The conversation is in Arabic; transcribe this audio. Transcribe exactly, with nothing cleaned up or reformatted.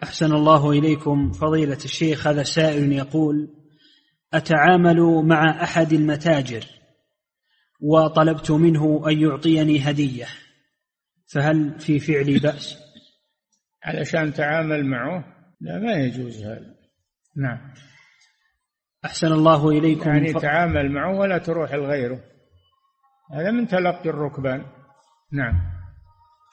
أحسن الله إليكم فضيلة الشيخ. هذا سائل يقول: أتعامل مع أحد المتاجر وطلبت منه أن يعطيني هدية، فهل في فعلي بأس؟ علشان تعامل معه؟ لا، ما يجوز هذا. نعم. أحسن الله إليكم. يعني ف... تعامل معه ولا تروح لغيره، هذا من تلقي الركبان. نعم.